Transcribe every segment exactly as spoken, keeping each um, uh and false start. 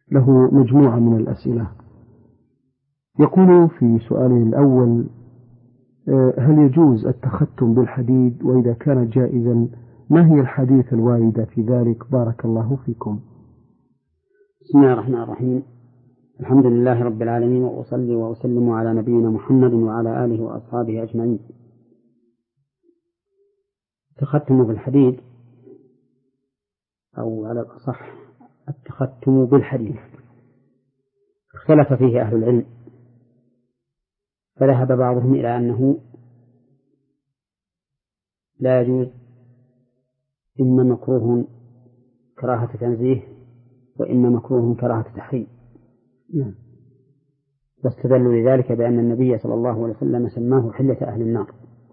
له مجموعة من الأسئلة. يقول في سؤاله الأول: هل يجوز التختم بالحديد؟ وإذا كان جائزا ما هي الحديث الواردة في ذلك؟ بارك الله فيكم. بسم الله الرحمن الرحيم. الحمد لله رب العالمين، وأصلي وأسلم على نبينا محمد وعلى آله وأصحابه أجمعين. التختم بالحديد، أو على الأصح التختم بالحديد، اختلف فيه أهل العلم، فذهب بعضهم إلى أنه لا يجوز، إما مكروه كراهة تنزيه وإما مكروه كراهة تحريم، واستدلوا لذلك بأن النبي صلى الله عليه وسلم سماه حلة أهل النار.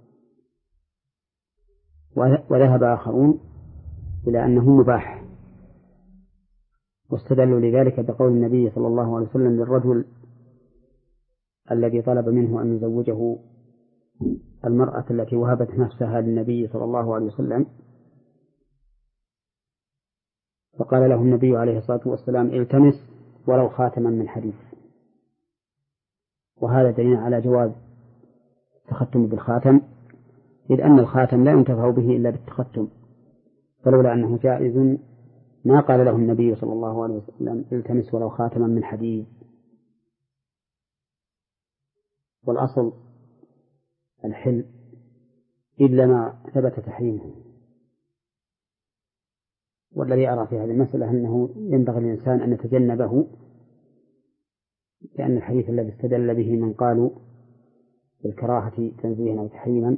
وذهب آخرون إلى أنه مباح، واستدلوا لذلك بقول النبي صلى الله عليه وسلم للرجل الذي طلب منه أن يزوجه المرأة التي وهبت نفسها للنبي صلى الله عليه وسلم، فقال له النبي عليه الصلاة والسلام: التمس ولو خاتما من حديد. وهذا دليل على جواز التختم بالخاتم، إذ أن الخاتم لا ينتفع به إلا بالتختم، فلولا أنه جائز ما قال له النبي صلى الله عليه وسلم: التمس ولو خاتما من حديد. والأصل الحل إلا ما ثبت تحريمه. والذي أرى في هذه المسألة أنه ينبغي الإنسان أن يتجنبه، لأن الحديث الذي استدل به من قالوا بالكراهة تنزيها أو تحريما،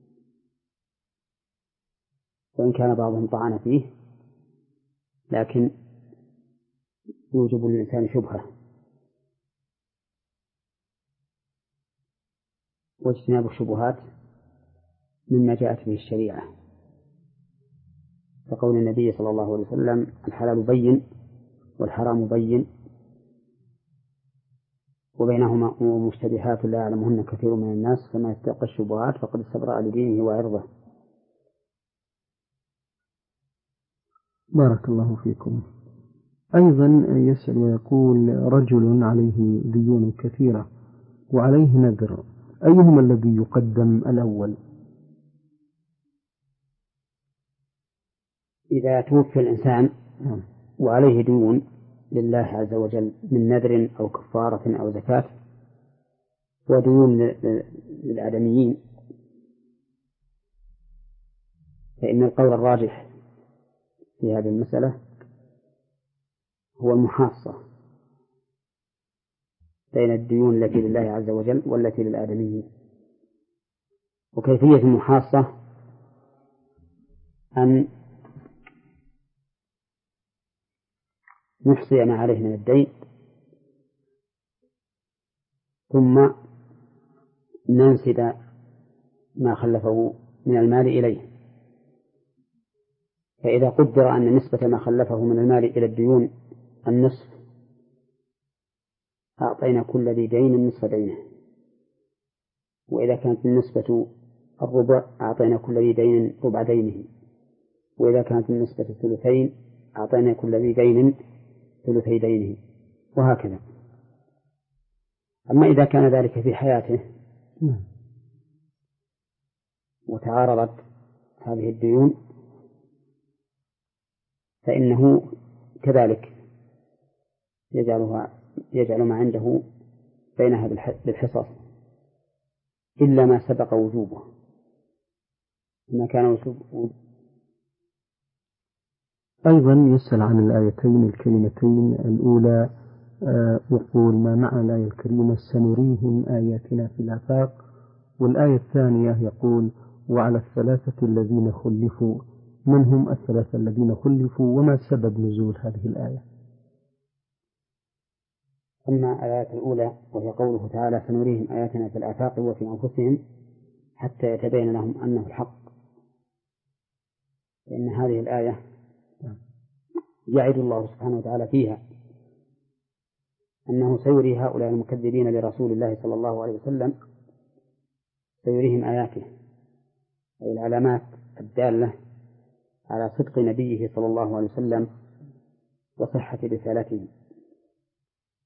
وإن كان بعضهم طعن فيه، لكن يوجب للإنسان شبهة، واجتناب الشبهات مما جاءت به الشريعة، فقول النبي صلى الله عليه وسلم: الحلال بين والحرام بين وبينهما أمور مشتبهات لا يعلمهن كثير من الناس، فما يتقى الشبهات فقد استبرأ لدينه وعرضه. بارك الله فيكم. أيضا يسأل ويقول: رجل عليه ديون كثيرة وعليه نذر، أيهما الذي يقدم الأول؟ إذا توفي الإنسان وعليه ديون لله عز وجل من نذر أو كفارة أو زكاة وديون للآدميين، فإن القول الراجح في هذه المسألة هو المحاصة بين الديون التي لله عز وجل والتي للآدميين. وكيفية المحاصة أن نحصي ما عليه من الدين، ثم ننسب ما خلفه من المال إليه. فإذا قدر أن نسبة ما خلفه من المال إلى الديون النصف، أعطينا كل ذي دين نصف دينه. وإذا كانت النسبة الربع أعطينا كل ذي دين ربع دينه. وإذا كانت النسبة الثلثين أعطينا كل ذي دين ثلثي دينه، وهكذا. أما إذا كان ذلك في حياته وتعارضت هذه الديون، فإنه كذلك يجعلها يجعل ما عنده بينها بالحصص، إلا ما سبق وجوبه. ما كان وجوب. أيضا يسأل عن الآيتين الكلمتين الأولى: آه يقول: ما معنى الآية الكريمة سنريهم آياتنا في الآفاق؟ والآية الثانية يقول: وعلى الثلاثة الذين خلفوا، من هم الثلاثة الذين خلفوا وما سبب نزول هذه الآية؟ أما الآية الأولى وهي قوله تعالى: سنريهم آياتنا في الآفاق وفي أنفسهم حتى يتبين لهم أنه الحق، لأن هذه الآية يعد الله سبحانه وتعالى فيها أنه سيري هؤلاء المكذبين لرسول الله صلى الله عليه وسلم، سيريهم آياته، أي العلامات الدالة على صدق نبيه صلى الله عليه وسلم وصحة رسالته.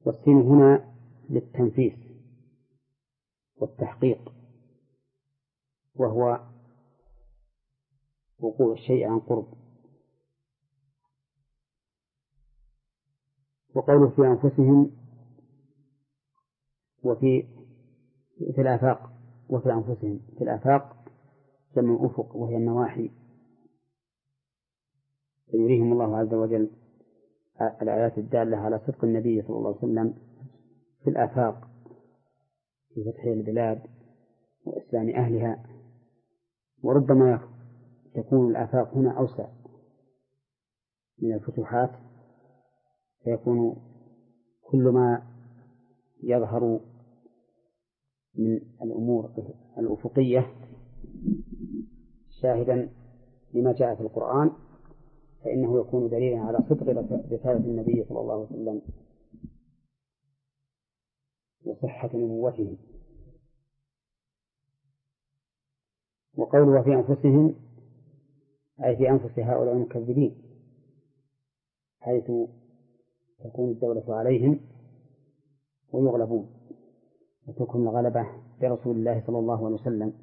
والسين هنا للتنفيس والتحقيق، وهو وقوع الشيء عن قرب. وقوله في أنفسهم وفي في الآفاق وفي أنفسهم، في الآفاق جمع أفق وهي النواحي، فيريهم الله عز وجل الآيات الدالة على صدق النبي صلى الله عليه وسلم في الآفاق، في فتح البلاد وإسلام أهلها. وربما تكون الآفاق هنا أوسع من الفتوحات، فيكون كل ما يظهر من الأمور الأفقية شاهدا لما جاء في القرآن، فإنه يكون دليلا على صدق رسالة النبي صلى الله عليه وسلم وصحة نبوته. وقوله في أنفسهم أي في أنفس هؤلاء المكذبين، حيث تكون الدولة عليهم ويغلبون وتكون الغلبة برسول الله صلى الله عليه وسلم.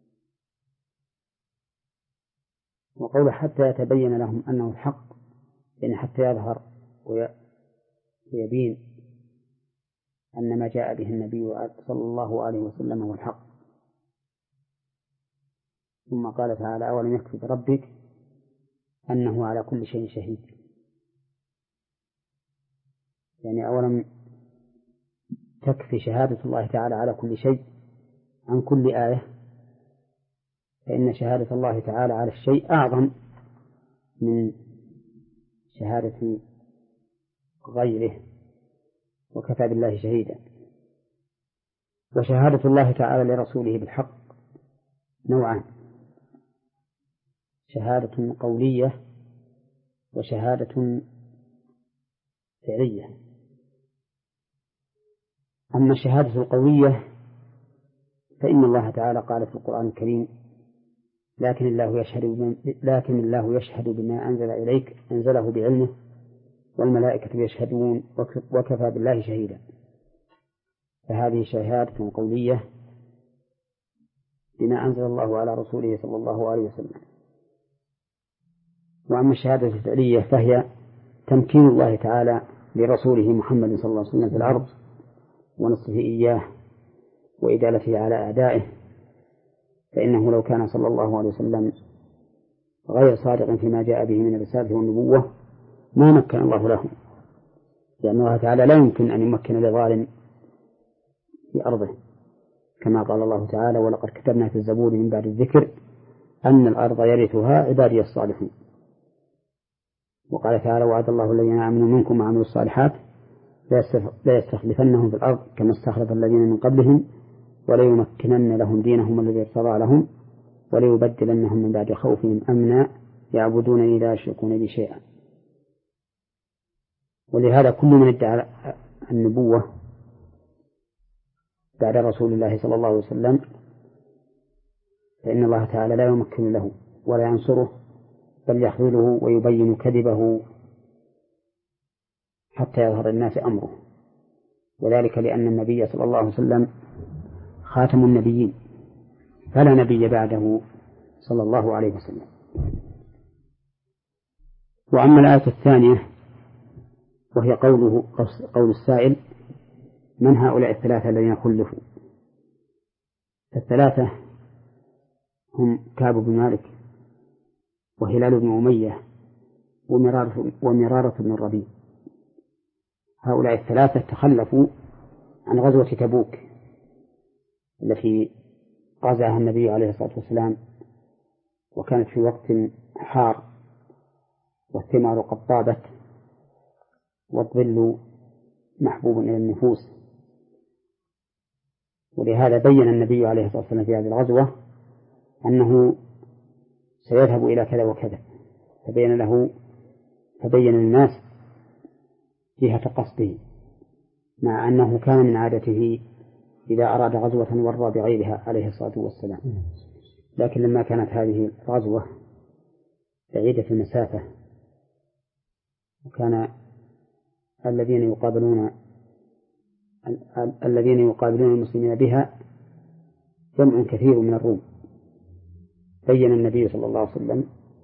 وقوله حتى يتبين لهم أنه الحق، يعني حتى يظهر ويبين أن ما جاء به النبي صلى الله عليه وسلم هو الحق. ثم قال تعالى أولم يكفي بربك أنه على كل شيء شهيد، يعني أولم تكفي شهادة الله تعالى على كل شيء عن كل آية، فإن شهادة الله تعالى على الشيء أعظم من شهادة غيره، وكفى بالله شهيدا. وشهادة الله تعالى لرسوله بالحق نوعان: شهادة قولية وشهادة فعلية. أما الشهادة القولية فإن الله تعالى قال في القرآن الكريم: لكن الله يشهد بما لكن الله يشهد بما أنزل إليك أنزله بعلمه والملائكة يشهدون وكفى بالله شهيدا. فهذه شهادة قولية بما أنزل الله على رسوله صلى الله عليه وسلم. وأما الشهادة الفعلية فهي تمكين الله تعالى لرسوله محمد صلى الله عليه وسلم في الأرض ونصره إياه وإدالته على أعدائه، فإنه لو كان صلى الله عليه وسلم غير صادق فيما جاء به من الرسالة والنبوة ما مكن الله له، لأن الله تعالى لا يمكن أن يمكن لظالم في أرضه، كما قال الله تعالى: ولقد كتبنا في الزبور من بعد الذكر أن الأرض يرثها عبادي الصالحون. وقال تعالى: وعد الله الذين آمنوا منكم وعملوا الصالحات لا يستخلفنهم في الأرض كما استخلف الذين من قبلهم وليمكنن لهم دينهم الذي ارتضى لهم وليبدلنهم من بعد خوفهم أمنا يعبدونني لا يشركون بي شيئا. ولهذا كل من ادعى النبوة بعد رسول الله صلى الله عليه وسلم فإن الله تعالى لا يمكن له ولا ينصره، بل يخذله ويبين كذبه حتى يظهر الناس أمره، وذلك لأن النبي صلى الله عليه وسلم خاتم النبيين فلا نبي بعده صلى الله عليه وسلم. وأما الآية الثانية وهي قوله قول السائل: من هؤلاء الثلاثة الذين خلفوا؟ الثلاثة هم كعب بن مالك وهلال بن أمية ومرارة بن الربيع. هؤلاء الثلاثة تخلفوا عن غزوة تبوك التي غزاها النبي عليه الصلاة والسلام، وكانت في وقت حار والثمار قد طابت والظل محبوب إلى النفوس، ولهذا بين النبي عليه الصلاة والسلام في هذه الغزوة أنه سيذهب إلى كذا وكذا، فبين له فبين الناس جهة قصده، مع أنه كان من عادته إذا أراد غزوة ورى بغيرها عليه الصلاة والسلام. لكن لما كانت هذه الغزوة بعيدة المسافة وكان الذين يقابلون الذين يقابلون المسلمين بها جمع كثير من الروم. بين النبي صلى الله عليه وسلم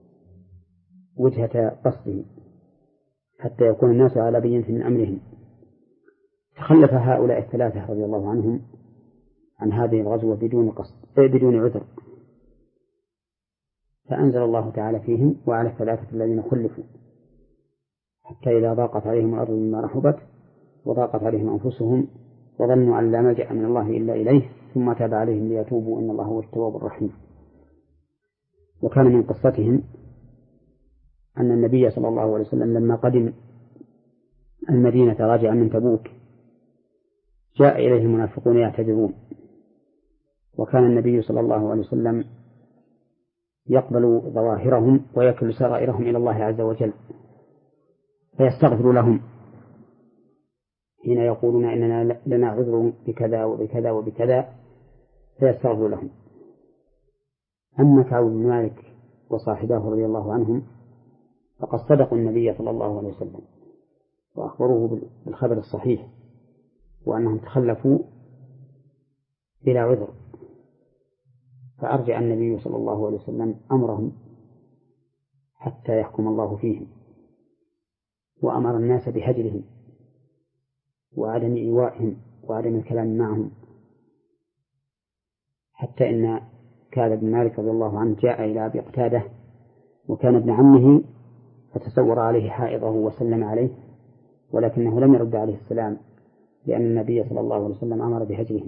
وجهة قصده حتى يكون الناس على بينة من أمرهم. تخلف هؤلاء الثلاثة رضي الله عنهم عن هذه الغزوة بدون قصد بدون عذر، فأنزل الله تعالى فيهم وعلى الثلاثة الذين خلفوا حتى إذا ضاقت عليهم الأرض بما رحبت وضاقت عليهم أنفسهم وظنوا أن لا ملجأ من الله إلا إليه ثم تاب عليهم ليتوبوا إن الله هو التواب الرحيم. وكان من قصتهم أن النبي صلى الله عليه وسلم لما قدم المدينة راجعا من تبوك جاء إليه المنافقون يعتذرون، وكان النبي صلى الله عليه وسلم يقبل ظواهرهم ويكل سرائرهم إلى الله عز وجل فيستغفر لهم حين يقولون إننا لنا عذر بكذا وبكذا وبكذا فيستغفر لهم. أما كعب بن مالك وصاحباه رضي الله عنهم فقد صدقوا النبي صلى الله عليه وسلم وأخبروه بالخبر الصحيح وأنهم تخلفوا بلا عذر، فأرجع النبي صلى الله عليه وسلم أمرهم حتى يحكم الله فيهم، وأمر الناس بهجرهم وعدم إيوائهم وعدم الكلام معهم، حتى إن كعب بن مالك رضي الله عنه جاء إلى أبي قتادة وكان ابن عمه فتصور عليه حائضه وسلم عليه، ولكنه لم يرد عليه السلام لأن النبي صلى الله عليه وسلم أمر بهجرهم.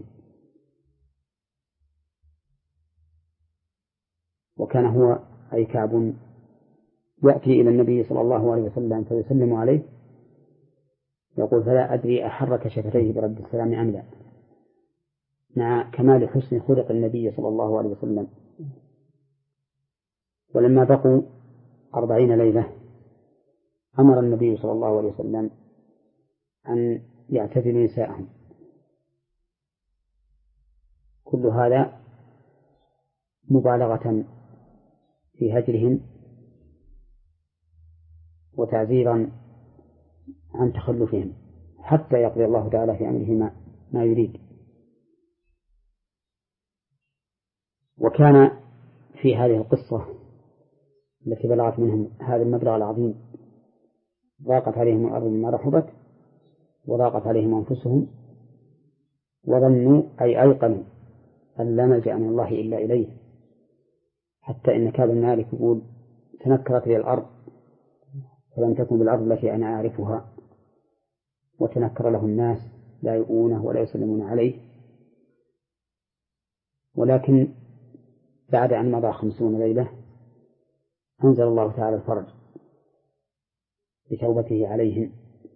وكان هو أي كعب يأتي إلى النبي صلى الله عليه وسلم فيسلم عليه يقول فلا أدري أحرك شفتيه برد السلام أم لا، مع كمال حسن خلق النبي صلى الله عليه وسلم. ولما بقوا أربعين ليلة أمر النبي صلى الله عليه وسلم أن يعتزلوا نساءهم. كل هذا مبالغة في هجرهم وتعزيرا عن تخلفهم حتى يقضي الله تعالى في أمره ما, ما يريد. وكان في هذه القصة التي بلغت منهم هذا المبلغ العظيم ضاقت عليهم الأرض بما رحبت وضاقت عليهم أنفسهم وظنوا أي أيقنوا أن لا ملجأ من الله إلا إليه، حتى إن كعب بن مالك يقول تنكرت لي الأرض فلم تكن بالأرض التي أنا أعرفها، وتنكر له الناس لا يؤونه ولا يسلمون عليه. ولكن بعد أن مضى خمسون ليلة أنزل الله تعالى الفرج بتوبته عليهم،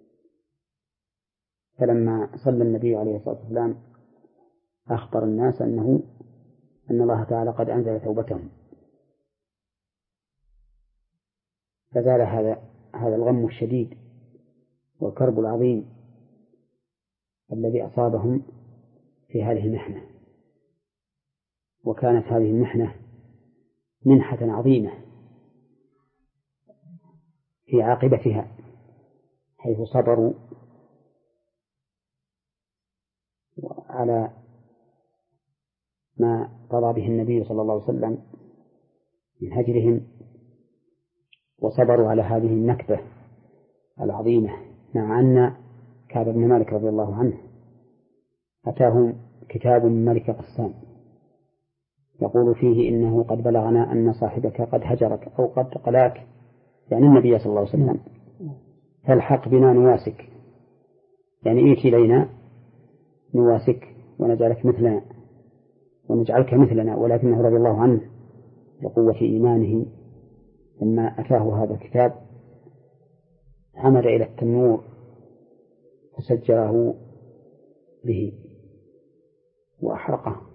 فلما صلى النبي عليه الصلاة والسلام أخبر الناس أنه أن الله تعالى قد أنزل توبتهم، فزال هذا هذا الغم الشديد والكرب العظيم الذي أصابهم في هذه المحنة. وكانت هذه المحنة منحة عظيمة في عاقبتها، حيث صبروا على ما قضى به النبي صلى الله عليه وسلم من هجرهم، وصبروا على هذه النكبة العظيمة، مع أن كعب بن مالك رضي الله عنه أتاهم كتاب من ملك غسان يقول فيه إنه قد بلغنا أن صاحبك قد هجرك أو قد قلاك، يعني النبي صلى الله عليه وسلم، فالحق بنا نواسك، يعني إيتي إلينا نواسك ونجعلك مثلنا ونجعلك مثلنا. ولكنه رضي الله عنه لقوة إيمانه لما أتاه هذا الكتاب عمد إلى التنور فسجره به وأحرقه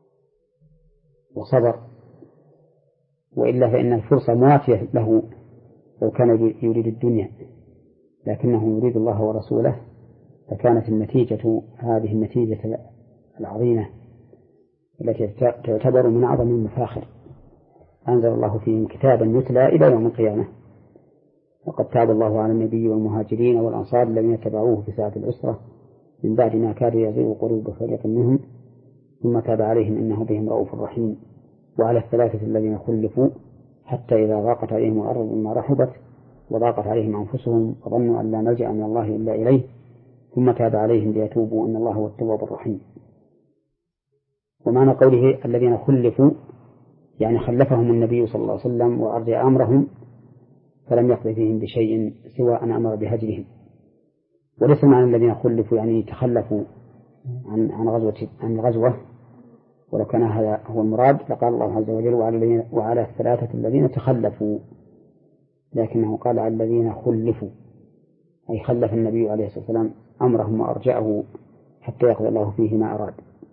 وصبر، وإلا فإن الفرصة مواتية له لو كان يريد الدنيا، لكنه يريد الله ورسوله، فكانت النتيجة هذه النتيجة العظيمة التي تعتبر من أعظم المفاخر. أنزل الله فيهم كتابا يتلى إلى يوم القيامة، وقد تاب الله على النبي والمهاجرين والأنصار الذين اتبعوه في ساعة العسرة من بعد ما كاد يزيغ قلوب فريق منهم ثم تاب عليهم إنه بهم رؤوف رحيم. وعلى الثلاثة الذين خلفوا حتى إذا ضاقت عليهم الأرض بما رحبت وضاقت عليهم أنفسهم وظنوا أن لا ملجأ من الله إلا إليه ثم تاب عليهم ليتوبوا إن الله هو التواب الرحيم. ومعنى قوله الذين خلفوا يعني خلفهم النبي صلى الله عليه وسلم وأرجع أمرهم فلم يقضي فيهم بشيء سوى أن أمر بهجرهم. وليس معنى الذين خلفوا يعني تخلفوا عن عن غزوة عن غزوة، ولو كان هذا هو المراد لقال الله عز وجل وعلى, وعلى الثلاثة الذين تخلفوا، لكنه قال على الذين خلفوا أي خلف النبي عليه الصلاة والسلام أمرهم وأرجعه حتى يقضي الله فيه ما أراد.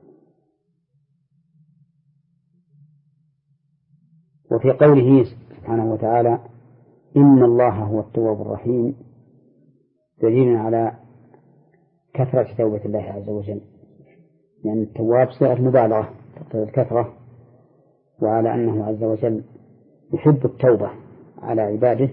وفي قوله سبحانه وتعالى إن الله هو التواب الرحيم دليل على كثرة توبة الله عز وجل، يعني التواب صيغة مبالغة تقتضي الكثرة، وعلى أنه عز وجل يحب التوبة على عباده،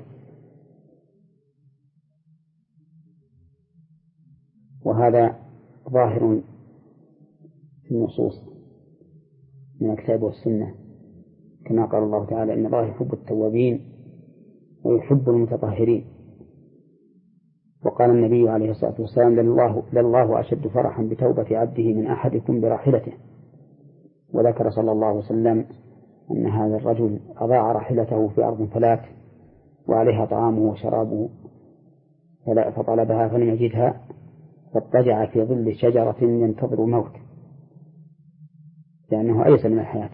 وهذا ظاهر في النصوص من الكتاب والسنة كما قال الله تعالى إن الله يحب التوابين ويحب المتطهرين. وقال النبي عليه الصلاة والسلام لله, لله أشد فرحا بتوبة عبده من أحدكم براحلته. وذكر صلى الله عليه وسلم أن هذا الرجل أضاع راحلته في أرض فلات وعليها طعامه وشرابه فطلبها فلم يجدها فاضطجع في ظل شجرة ينتظر الموت لأنه أيس من الحياة،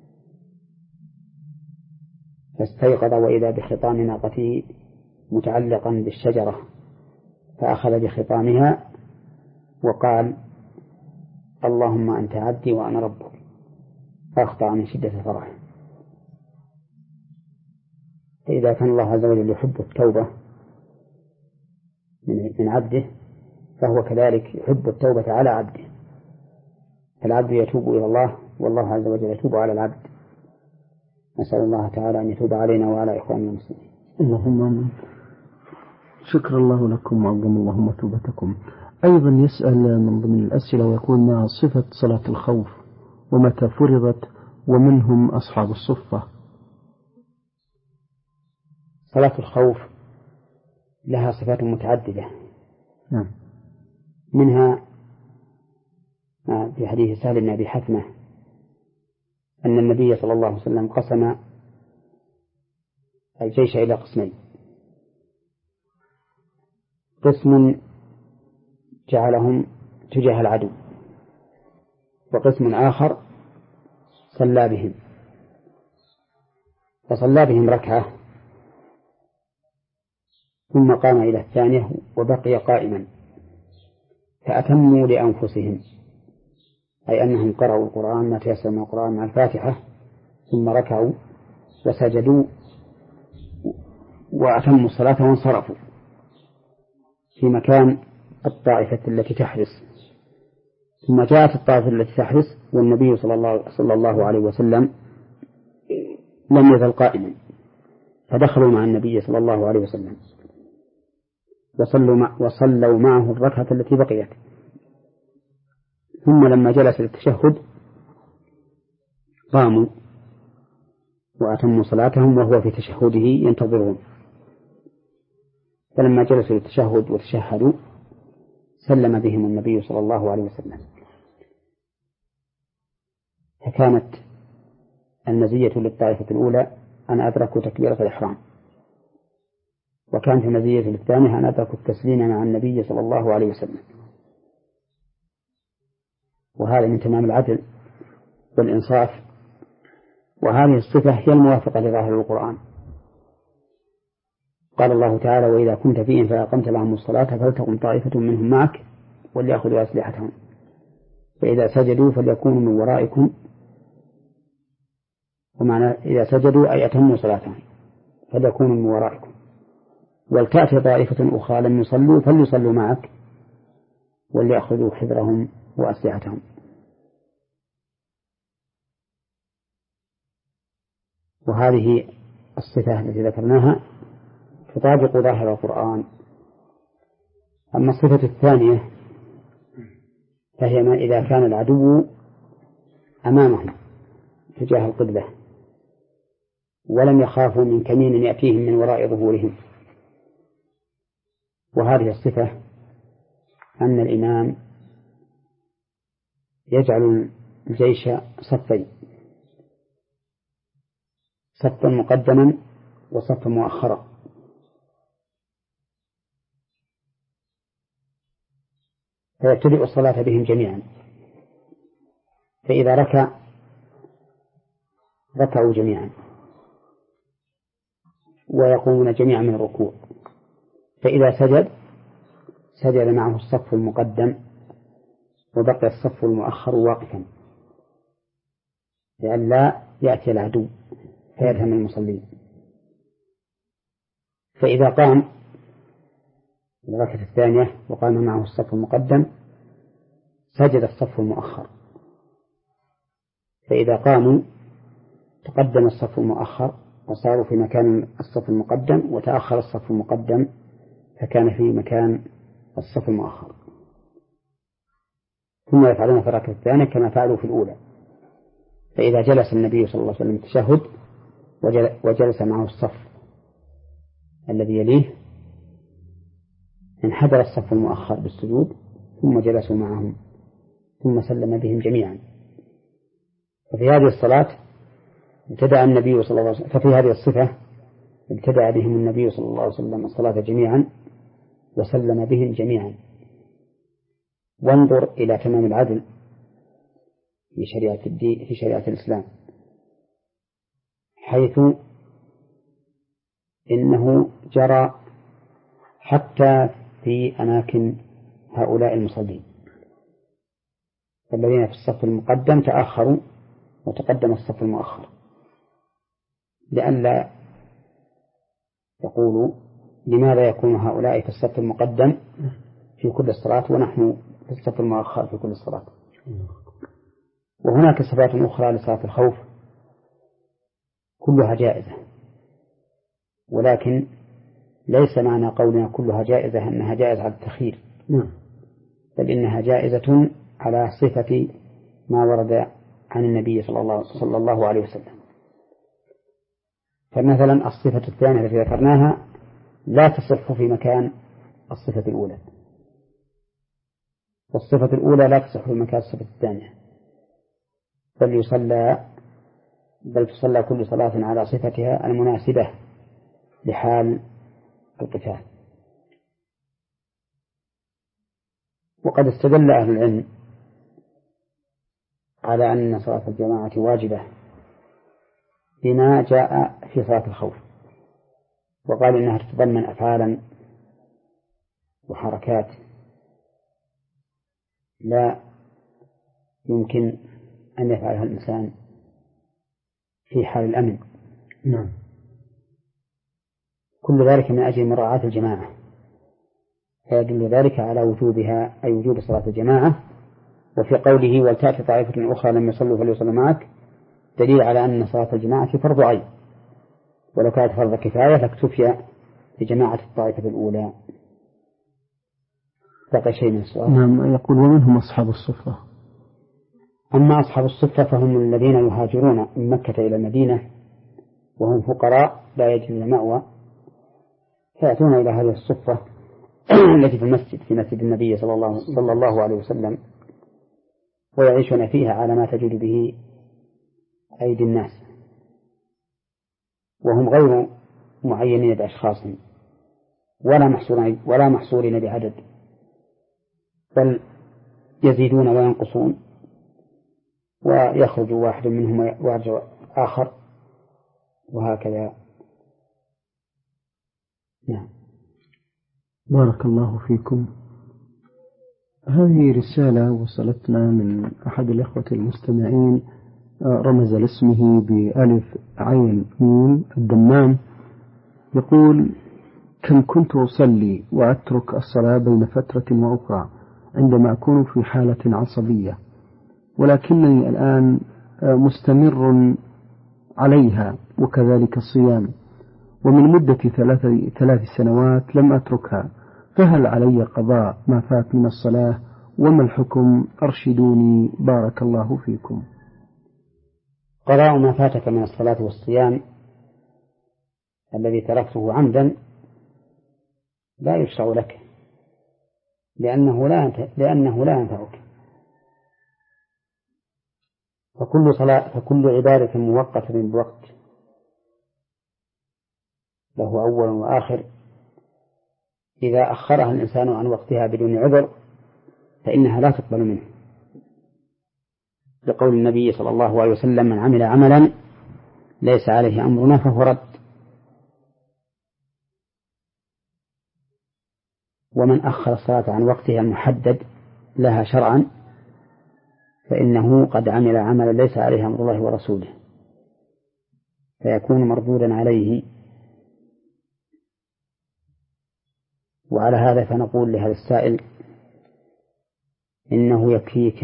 فاستيقظ وإذا بخطام ناقته متعلقا بالشجرة فأخذ بخطامها وقال اللهم أنت عبدي وأنا ربك، فأخطأ من شدة الفرح. فإذا كان الله عز وجل يحب التوبة من عبده فهو كذلك يحب التوبة على عبده، فالعبد يتوب إلى الله والله عز وجل يتوب على العبد. نسأل الله تعالى أن يتوب علينا وعلى إخواننا المسلمين. اللهم آمين. شكر الله لكم وعظم الله مثوبتكم. أيضا يسأل من ضمن الأسئلة ويقول ما صفة صلاة الخوف ومتى فرضت ومن هم أصحاب الصفة؟ صلاة الخوف لها صفات متعددة. نعم. منها في حديث سهل بن أبي حثمة أن النبي صلى الله عليه وسلم قسم الجيش إلى قسمين، قسم جعلهم تجاه العدو وقسم آخر صلى بهم، فصلى بهم ركعة ثم قام إلى الثانية وبقي قائما فأتموا لأنفسهم، أي أنهم قرأوا القرآن ما تيسر من القرآن مع الفاتحة ثم ركعوا وسجدوا وأتموا الصلاة وانصرفوا في مكان الطائفة التي تحرس. ثم جاءت الطائفة التي تحرس والنبي صلى الله, صلى الله عليه وسلم لم يزل قائما، فدخلوا مع النبي صلى الله عليه وسلم وصلوا, مع وصلوا معه الركعة التي بقيت. ثم لما جلس للتشهد قاموا وأتموا صلاتهم وهو في تشهده ينتظرون، فلما جلسوا للتشهد وتشهدوا سلم بهم النبي صلى الله عليه وسلم. فكانت المزية للطائفة الأولى أن أدركوا تكبيرة الإحرام، وكانت المزية للثانية أن أدركوا التسليم مع النبي صلى الله عليه وسلم. وهذا من تمام العدل والإنصاف، وهذه الصفة هي الموافقة لظاهر القرآن. قال الله تعالى وإذا كنت فيهم فأقمت لهم الصلاة فلتقم طائفة منهم معك وليأخذوا أسلحتهم فإذا سجدوا فليكونوا من ورائكم، ومعنى إذا سجدوا أي أتموا صلاتهم فليكونوا من ورائكم، ولتأتي طائفة أخرى لم يصلوا فليصلوا معك وليأخذوا حذرهم وأسلحتهم. وهذه الصفة التي ذكرناها تطابق ظاهر القرآن. أما الصفة الثانية فهي ما إذا كان العدو أمامهم تجاه القبلة ولم يخافوا من كمين يأتيهم من وراء ظهورهم. وهذه الصفة أن الإمام يجعل الجيش صفين، صفا مقدما وصفا مؤخرا، فيبتدئ الصلاة بهم جميعا، فإذا ركع ركعوا جميعا ويقومون جميعا من الركوع، فإذا سجد سجد معه الصف المقدم وبقي الصف المؤخر واقفا لئلا يأتي العدو فيدهم المصلين. فإذا قام الركعة الثانية وقام معه الصف المقدم سجد الصف المؤخر، فإذا قاموا تقدم الصف المؤخر وصاروا في مكان الصف المقدم، وتأخر الصف المقدم فكان في مكان الصف المؤخر، ثم يفعلون في الركعة الثانية كما فعلوا في الأولى. فإذا جلس النبي صلى الله عليه وسلم التشهد وجلس معه الصف الذي يليه انحدر الصف المؤخر بالسجود ثم جلسوا معهم ثم سلم بهم جميعا. ففي هذه الصلاة ابتدأ النبي صلى الله عليه وسلم ففي هذه الصفة ابتدأ بهم النبي صلى الله عليه وسلم الصلاة جميعا وسلم بهم جميعا. وانظر إلى تمام العدل في شريعة الدين في شريعة الإسلام، حيث إنه جرى حتى في أماكن هؤلاء المصلين، الذين في الصف المقدم تأخروا وتقدم الصف المؤخر، لئلا يقولوا لماذا يكون هؤلاء في الصف المقدم في كل الصلاة ونحن في الصف المؤخر في كل الصلاة. وهناك صفات أخرى لصلاة الخوف كلها جائزة، ولكن ليس معنى قولنا كلها جائزة أنها جائزة على التخيير، بل إنها جائزة على صفة ما ورد عن النبي صلى الله, صلى الله عليه وسلم. فمثلا الصفة الثانية التي ذكرناها لا تصح في مكان الصفة الأولى، والصفة الأولى لا تصح في مكان الصفة الثانية، بل يصلى بل تصلى كل صلاة على صفتها المناسبة لحال القتال. وقد استدل أهل العلم على أن صلاة الجماعة واجبة بما جاء في صلاة الخوف، وقال إنها تتضمن أفعالا وحركات لا يمكن أن يفعلها الإنسان في حال الأمن. نعم. كل ذلك من أجل مراعاة الجماعة، فيدل ذلك على وجوبها أي وجوب صلاة الجماعة. وفي قوله ولتأتي طائفة أخرى لم يصلوا فليصلوا معك دليل على أن صلاة الجماعة فرض عين، ولو كانت فرض كفاية لاكتفي بجماعة الطائفة الأولى. بقي شيء من السؤال. نعم. يقول ومنهم أصحاب الصفة. أما أصحاب الصفة فهم الذين يهاجرون من مكة إلى المدينة وهم فقراء لا يجدون مأوى، فيأتون إلى هذه الصفة التي في المسجد في مسجد النبي صلى الله, صلى الله عليه وسلم، ويعيشون فيها على ما تجد به أيدي الناس، وهم غير معينين بأشخاص ولا محصورين ولا محصورين بعدد، بل يزيدون وينقصون، ويخرج واحد منهم ويرجع آخر، وهكذا. نعم. بارك الله فيكم. هذه رسالة وصلتنا من أحد الإخوة المستمعين، رمز لاسمه بألف عين ميم الدمام، يقول: كم كنت أصلي وأترك الصلاة بين فترة وأخرى عندما أكون في حالة عصبية، ولكنني الآن مستمر عليها، وكذلك الصيام، ومن مدة ثلاث, ثلاث سنوات لم أتركها، فهل علي قضاء ما فات من الصلاة وما الحكم؟ أرشدوني بارك الله فيكم. قضاء ما فاتك من الصلاة والصيام الذي تركته عمدا لا يشرع لك، لأنه لا لأنه لا ينفعك. فكل صلاة فكل عبادة موقتة بوقت له أول وآخر إذا أخرها الإنسان عن وقتها بدون عذر فإنها لا تقبل منه، لقول النبي صلى الله عليه وسلم: من عمل عملا ليس عليه أمرنا فهو رد. ومن أخر الصلاة عن وقتها المحدد لها شرعا فإنه قد عمل عملا ليس عليه أمر الله ورسوله، فيكون مردودا عليه. وعلى هذا فنقول لهذا السائل: إنه يكفيك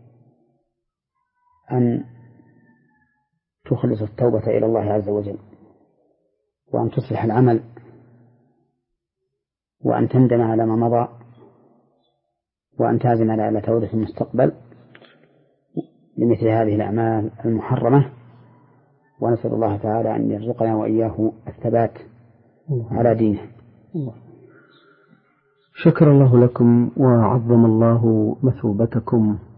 أن تخلص التوبة إلى الله عز وجل، وأن تصلح العمل، وأن تندم على ما مضى، وأن تعزم على توبة في المستقبل لمثل هذه الأعمال المحرمة. ونسأل الله تعالى أن يرزقنا وإياه الثبات على دينه. شكر الله لكم وعظم الله مثوبتكم.